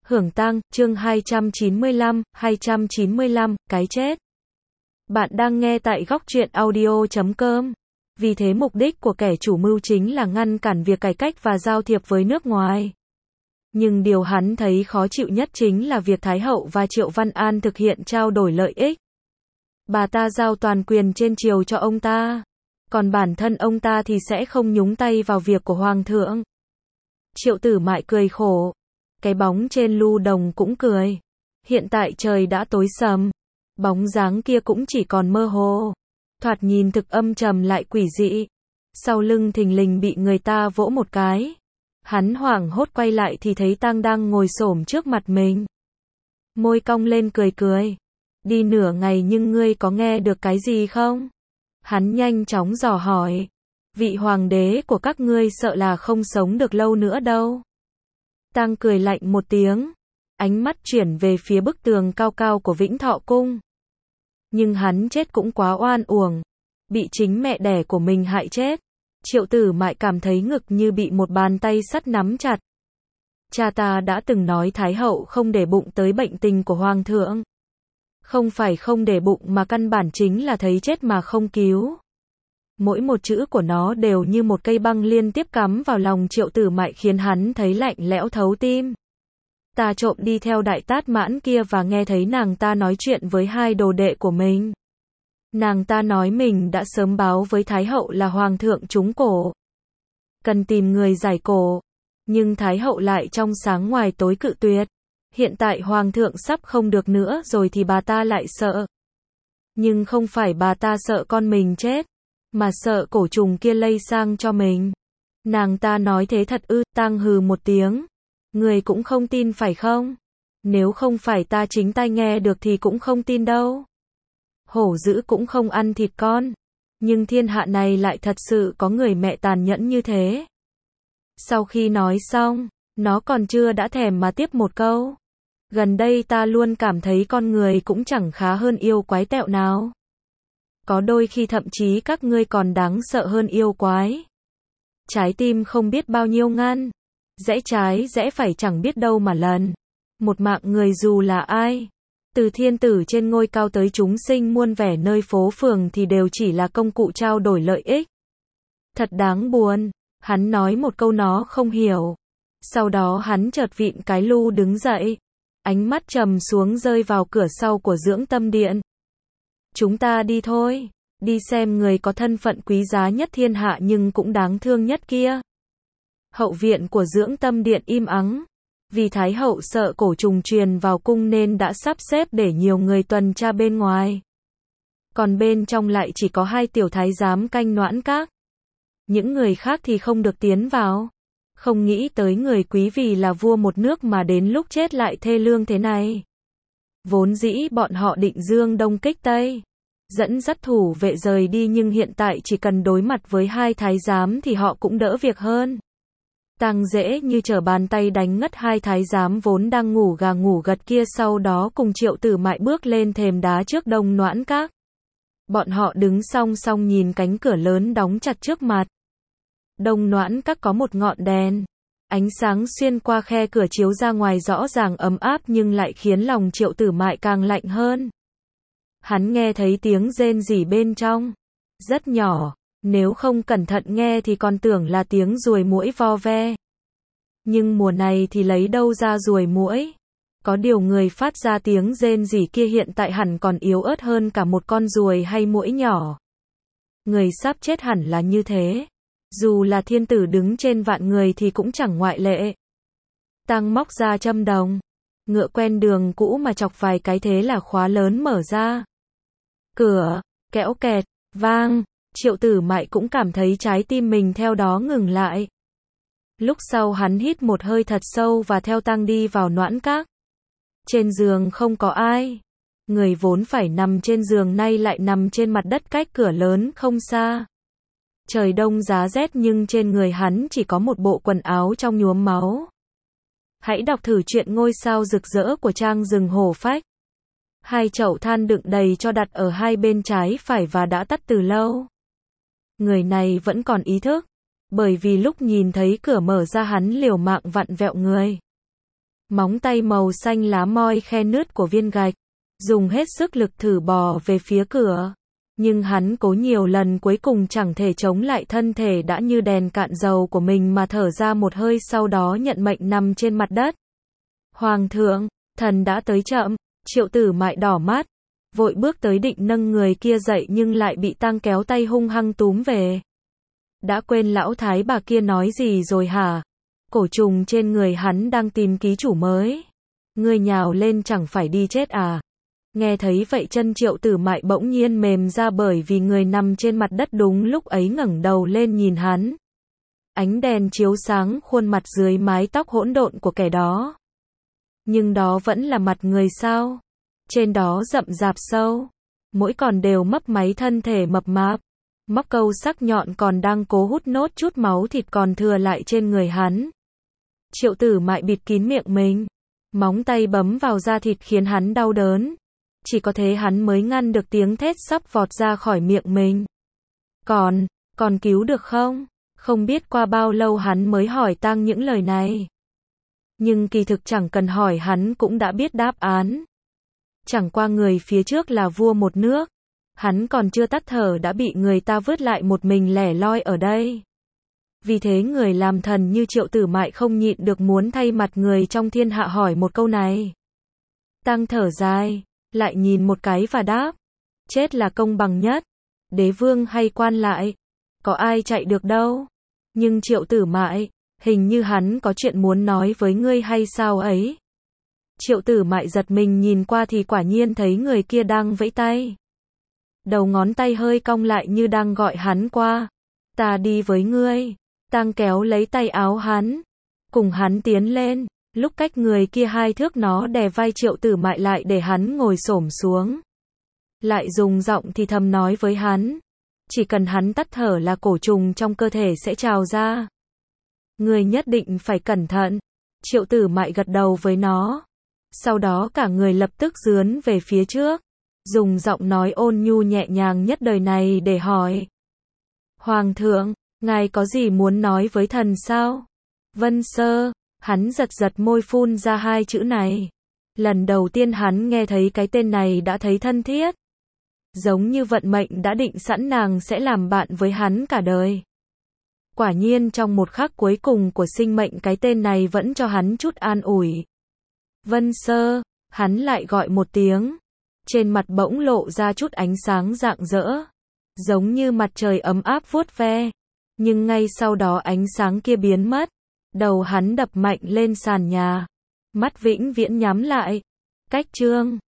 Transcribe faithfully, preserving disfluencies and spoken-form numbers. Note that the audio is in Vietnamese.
Hưởng tang, chương hai trăm chín mươi lăm, hai trăm chín mươi lăm, cái chết. Bạn đang nghe tại góc truyện audio chấm com. Vì thế mục đích của kẻ chủ mưu chính là ngăn cản việc cải cách và giao thiệp với nước ngoài. Nhưng điều hắn thấy khó chịu nhất chính là việc Thái hậu và Triệu Văn An thực hiện trao đổi lợi ích. Bà ta giao toàn quyền trên triều cho ông ta. Còn bản thân ông ta thì sẽ không nhúng tay vào việc của Hoàng thượng. Triệu Tử Mại cười khổ. Cái bóng trên lu đồng cũng cười. Hiện tại trời đã tối sầm. Bóng dáng kia cũng chỉ còn mơ hồ. Thoạt nhìn thực âm trầm lại quỷ dị. Sau lưng thình lình bị người ta vỗ một cái. Hắn hoảng hốt quay lại thì thấy Tang đang ngồi xổm trước mặt mình. Môi cong lên cười cười. Đi nửa ngày nhưng ngươi có nghe được cái gì không? Hắn nhanh chóng dò hỏi. Vị hoàng đế của các ngươi sợ là không sống được lâu nữa đâu. Tang cười lạnh một tiếng. Ánh mắt chuyển về phía bức tường cao cao của Vĩnh Thọ Cung. Nhưng hắn chết cũng quá oan uổng. Bị chính mẹ đẻ của mình hại chết. Triệu Tử Mại cảm thấy ngực như bị một bàn tay sắt nắm chặt. Cha ta đã từng nói Thái hậu không để bụng tới bệnh tình của Hoàng thượng. Không phải không để bụng mà căn bản chính là thấy chết mà không cứu. Mỗi một chữ của nó đều như một cây băng liên tiếp cắm vào lòng Triệu Tử Mại khiến hắn thấy lạnh lẽo thấu tim. Ta trộm đi theo Đại Tát Mãn kia và nghe thấy nàng ta nói chuyện với hai đồ đệ của mình. Nàng ta nói mình đã sớm báo với Thái hậu là Hoàng thượng trúng cổ. Cần tìm người giải cổ. Nhưng Thái hậu lại trong sáng ngoài tối cự tuyệt. Hiện tại Hoàng thượng sắp không được nữa rồi thì bà ta lại sợ. Nhưng không phải bà ta sợ con mình chết. Mà sợ cổ trùng kia lây sang cho mình. Nàng ta nói thế thật ư? Tang hừ một tiếng. Người cũng không tin phải không? Nếu không phải ta chính tai nghe được thì cũng không tin đâu. Hổ dữ cũng không ăn thịt con. Nhưng thiên hạ này lại thật sự có người mẹ tàn nhẫn như thế. Sau khi nói xong, nó còn chưa đã thèm mà tiếp một câu. Gần đây ta luôn cảm thấy con người cũng chẳng khá hơn yêu quái tẹo nào. Có đôi khi thậm chí các ngươi còn đáng sợ hơn yêu quái. Trái tim không biết bao nhiêu ngăn. Rẽ trái rẽ phải chẳng biết đâu mà lần. Một mạng người dù là ai. Từ thiên tử trên ngôi cao tới chúng sinh muôn vẻ nơi phố phường thì đều chỉ là công cụ trao đổi lợi ích. Thật đáng buồn. Hắn nói một câu nó không hiểu. Sau đó hắn chợt vịn cái lu đứng dậy. Ánh mắt trầm xuống rơi vào cửa sau của Dưỡng Tâm Điện. Chúng ta đi thôi. Đi xem người có thân phận quý giá nhất thiên hạ nhưng cũng đáng thương nhất kia. Hậu viện của Dưỡng Tâm Điện im ắng. Vì Thái hậu sợ cổ trùng truyền vào cung nên đã sắp xếp để nhiều người tuần tra bên ngoài. Còn bên trong lại chỉ có hai tiểu thái giám canh Noãn Các. Những người khác thì không được tiến vào. Không nghĩ tới người quý vì là vua một nước mà đến lúc chết lại thê lương thế này. Vốn dĩ bọn họ định dương đông kích tây. Dẫn dắt thủ vệ rời đi nhưng hiện tại chỉ cần đối mặt với hai thái giám thì họ cũng đỡ việc hơn. Tang dễ như trở bàn tay đánh ngất hai thái giám vốn đang ngủ gà ngủ gật kia, sau đó cùng Triệu Tử Mại bước lên thềm đá trước Đông Noãn Các. Bọn họ đứng song song nhìn cánh cửa lớn đóng chặt trước mặt. Đông Noãn Các có một ngọn đèn. Ánh sáng xuyên qua khe cửa chiếu ra ngoài rõ ràng ấm áp nhưng lại khiến lòng Triệu Tử Mại càng lạnh hơn. Hắn nghe thấy tiếng rên rỉ bên trong. Rất nhỏ. Nếu không cẩn thận nghe thì còn tưởng là tiếng ruồi muỗi vo ve. Nhưng mùa này thì lấy đâu ra ruồi muỗi? Có điều người phát ra tiếng rên rỉ kia hiện tại hẳn còn yếu ớt hơn cả một con ruồi hay muỗi nhỏ. Người sắp chết hẳn là như thế. Dù là thiên tử đứng trên vạn người thì cũng chẳng ngoại lệ. Tang móc ra châm đồng. Ngựa quen đường cũ mà chọc vài cái thế là khóa lớn mở ra. Cửa, kẽo kẹt, vang. Triệu Tử Mại cũng cảm thấy trái tim mình theo đó ngừng lại. Lúc sau hắn hít một hơi thật sâu và theo Tang đi vào Noãn Các. Trên giường không có ai. Người vốn phải nằm trên giường nay lại nằm trên mặt đất cách cửa lớn không xa. Trời đông giá rét nhưng trên người hắn chỉ có một bộ quần áo trong nhuốm máu. Hãy đọc thử truyện Ngôi sao rực rỡ của Trang Rừng Hổ Phách. Hai chậu than đựng đầy cho đặt ở hai bên trái phải và đã tắt từ lâu. Người này vẫn còn ý thức. Bởi vì lúc nhìn thấy cửa mở ra hắn liều mạng vặn vẹo người. Móng tay màu xanh lá moi khe nứt của viên gạch, dùng hết sức lực thử bò về phía cửa. Nhưng hắn cố nhiều lần cuối cùng chẳng thể chống lại thân thể đã như đèn cạn dầu của mình mà thở ra một hơi, sau đó nhận mệnh nằm trên mặt đất. Hoàng thượng, thần đã tới chậm. Triệu Tử Mại đỏ mắt, vội bước tới định nâng người kia dậy nhưng lại bị Tang kéo tay hung hăng túm về. Đã quên lão thái bà kia nói gì rồi hả? Cổ trùng trên người hắn đang tìm ký chủ mới. Ngươi nhào lên chẳng phải đi chết à? Nghe thấy vậy chân Triệu Tử Mại bỗng nhiên mềm ra, bởi vì người nằm trên mặt đất đúng lúc ấy ngẩng đầu lên nhìn hắn. Ánh đèn chiếu sáng khuôn mặt dưới mái tóc hỗn độn của kẻ đó. Nhưng đó vẫn là mặt người sao? Trên đó rậm rạp sâu, mỗi còn đều mấp máy thân thể mập mạp. Móc câu sắc nhọn còn đang cố hút nốt chút máu thịt còn thừa lại trên người hắn. Triệu Tử Mại bịt kín miệng mình, móng tay bấm vào da thịt khiến hắn đau đớn. Chỉ có thế hắn mới ngăn được tiếng thét sắp vọt ra khỏi miệng mình. Còn, còn cứu được không? Không biết qua bao lâu hắn mới hỏi Tang những lời này. Nhưng kỳ thực chẳng cần hỏi hắn cũng đã biết đáp án. Chẳng qua người phía trước là vua một nước. Hắn còn chưa tắt thở đã bị người ta vứt lại một mình lẻ loi ở đây. Vì thế người làm thần như Triệu Tử Mại không nhịn được muốn thay mặt người trong thiên hạ hỏi một câu này. Tang thở dài, lại nhìn một cái và đáp. Chết là công bằng nhất. Đế vương hay quan lại, có ai chạy được đâu. Nhưng Triệu Tử Mại, hình như hắn có chuyện muốn nói với ngươi hay sao ấy? Triệu Tử Mại giật mình nhìn qua thì quả nhiên thấy người kia đang vẫy tay. Đầu ngón tay hơi cong lại như đang gọi hắn qua. Ta đi với ngươi. Tang kéo lấy tay áo hắn, cùng hắn tiến lên. Lúc cách người kia hai thước nó đè vai Triệu Tử Mại lại để hắn ngồi xổm xuống. Lại dùng giọng thì thầm nói với hắn. Chỉ cần hắn tắt thở là cổ trùng trong cơ thể sẽ trào ra. Ngươi nhất định phải cẩn thận. Triệu Tử Mại gật đầu với nó. Sau đó cả người lập tức dướn về phía trước. Dùng giọng nói ôn nhu nhẹ nhàng nhất đời này để hỏi. Hoàng thượng, ngài có gì muốn nói với thần sao? Vân Sơ. Hắn giật giật môi phun ra hai chữ này. Lần đầu tiên hắn nghe thấy cái tên này đã thấy thân thiết. Giống như vận mệnh đã định sẵn nàng sẽ làm bạn với hắn cả đời. Quả nhiên trong một khắc cuối cùng của sinh mệnh cái tên này vẫn cho hắn chút an ủi. Vân Sơ, hắn lại gọi một tiếng. Trên mặt bỗng lộ ra chút ánh sáng rạng rỡ. Giống như mặt trời ấm áp vuốt ve. Nhưng ngay sau đó ánh sáng kia biến mất. Đầu hắn đập mạnh lên sàn nhà. Mắt vĩnh viễn nhắm lại. Cách chương